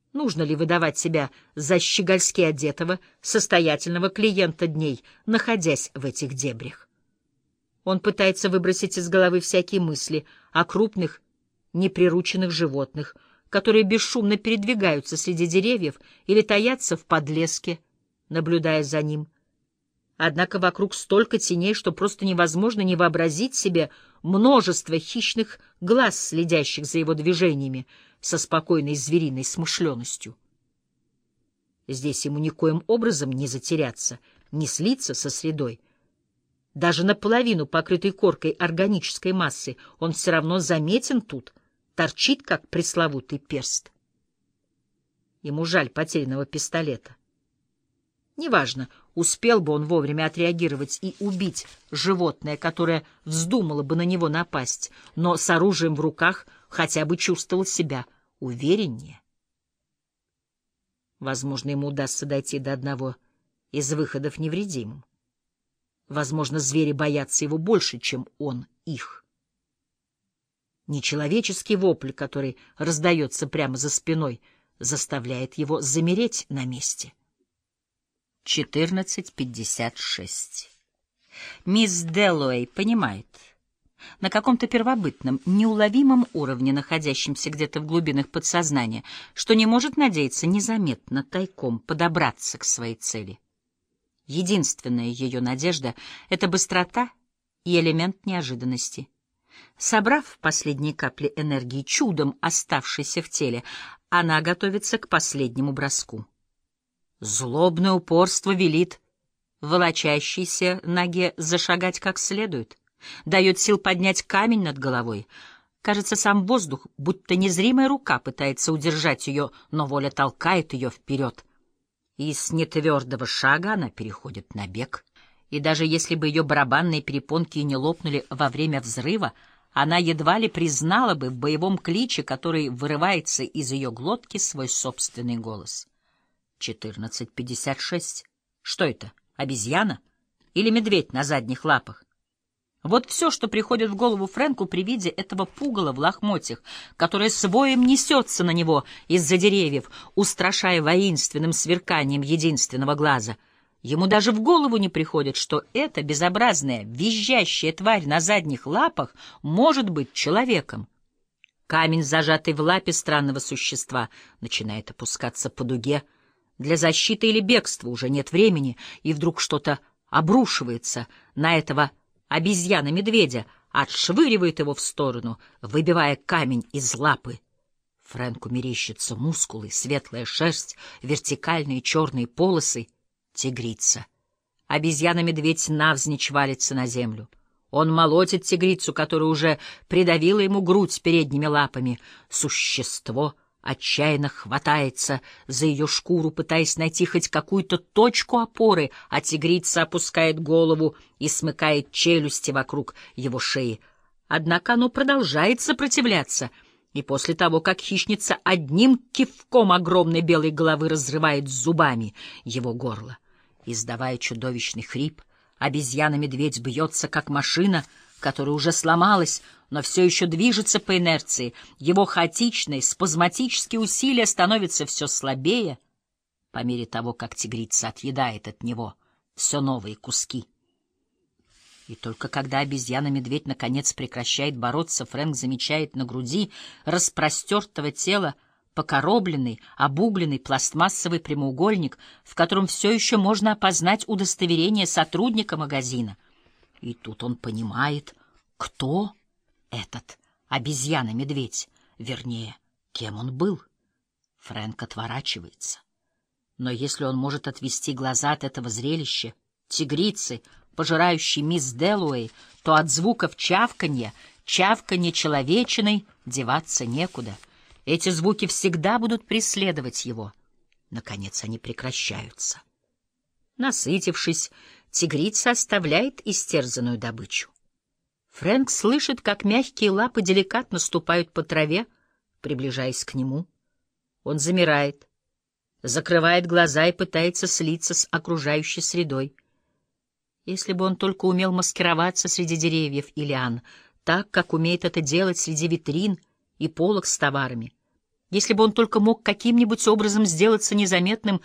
Нужно ли выдавать себя за щегольски одетого, состоятельного клиента дней, находясь в этих дебрях? Он пытается выбросить из головы всякие мысли о крупных, неприрученных животных, которые бесшумно передвигаются среди деревьев или таятся в подлеске, наблюдая за ним. Однако вокруг столько теней, что просто невозможно не вообразить себе множество хищных глаз, следящих за его движениями со спокойной звериной смышленностью. Здесь ему никоим образом не затеряться, не слиться со средой. Даже наполовину покрытой коркой органической массы он все равно заметен тут, торчит, как пресловутый перст. Ему жаль потерянного пистолета. Неважно, успел бы он вовремя отреагировать и убить животное, которое вздумало бы на него напасть, но с оружием в руках хотя бы чувствовал себя увереннее. Возможно, ему удастся дойти до одного из выходов невредимым. Возможно, звери боятся его больше, чем он их. Нечеловеческий вопль, который раздается прямо за спиной, заставляет его замереть на месте. 14:56. Мисс Дэллоуэй понимает, на каком-то первобытном, неуловимом уровне, находящемся где-то в глубинах подсознания, что не может надеяться незаметно, тайком подобраться к своей цели. Единственная ее надежда — это быстрота и элемент неожиданности. Собрав последние капли энергии, чудом оставшейся в теле, она готовится к последнему броску. Злобное упорство велит волочащейся ноге зашагать как следует, дает сил поднять камень над головой. Кажется, сам воздух, будто незримая рука, пытается удержать ее, но воля толкает ее вперед. И с нетвердого шага она переходит на бег. И даже если бы ее барабанные перепонки не лопнули во время взрыва, она едва ли признала бы в боевом кличе, который вырывается из ее глотки, свой собственный голос. 14:56. Что это, обезьяна или медведь на задних лапах? Вот все, что приходит в голову Фрэнку при виде этого пугала в лохмотьях, которое с воем несется на него из-за деревьев, устрашая воинственным сверканием единственного глаза. Ему даже в голову не приходит, что эта безобразная, визжащая тварь на задних лапах может быть человеком. Камень, зажатый в лапе странного существа, начинает опускаться по дуге. Для защиты или бегства уже нет времени, и вдруг что-то обрушивается на этого обезьяна-медведя, отшвыривает его в сторону, выбивая камень из лапы. Фрэнку мерещатся мускулы, светлая шерсть, вертикальные черные полосы. Тигрица. Обезьяна-медведь навзничь валится на землю. Он молотит тигрицу, которая уже придавила ему грудь передними лапами. Существо отчаянно хватается за ее шкуру, пытаясь найти хоть какую-то точку опоры, а тигрица опускает голову и смыкает челюсти вокруг его шеи. Однако оно продолжает сопротивляться, и после того, как хищница одним кивком огромной белой головы разрывает зубами его горло, издавая чудовищный хрип, обезьяна-медведь бьется, как машина, которая уже сломалась, но все еще движется по инерции. Его хаотичные, спазматические усилия становятся все слабее по мере того, как тигрица отъедает от него все новые куски. И только когда обезьяна-медведь наконец прекращает бороться, Фрэнк замечает на груди распростертого тела покоробленный, обугленный пластмассовый прямоугольник, в котором все еще можно опознать удостоверение сотрудника магазина. И тут он понимает, кто этот обезьяна-медведь, вернее, кем он был. Фрэнк отворачивается. Но если он может отвести глаза от этого зрелища, тигрицы, пожирающей мисс Дэллоуэй, то от звуков чавканья человечиной деваться некуда. Эти звуки всегда будут преследовать его. Наконец они прекращаются. Насытившись, тигрица оставляет истерзанную добычу. Фрэнк слышит, как мягкие лапы деликатно ступают по траве, приближаясь к нему. Он замирает, закрывает глаза и пытается слиться с окружающей средой. Если бы он только умел маскироваться среди деревьев и лиан, так, как умеет это делать среди витрин и полок с товарами, Если бы он только мог каким-нибудь образом сделаться незаметным,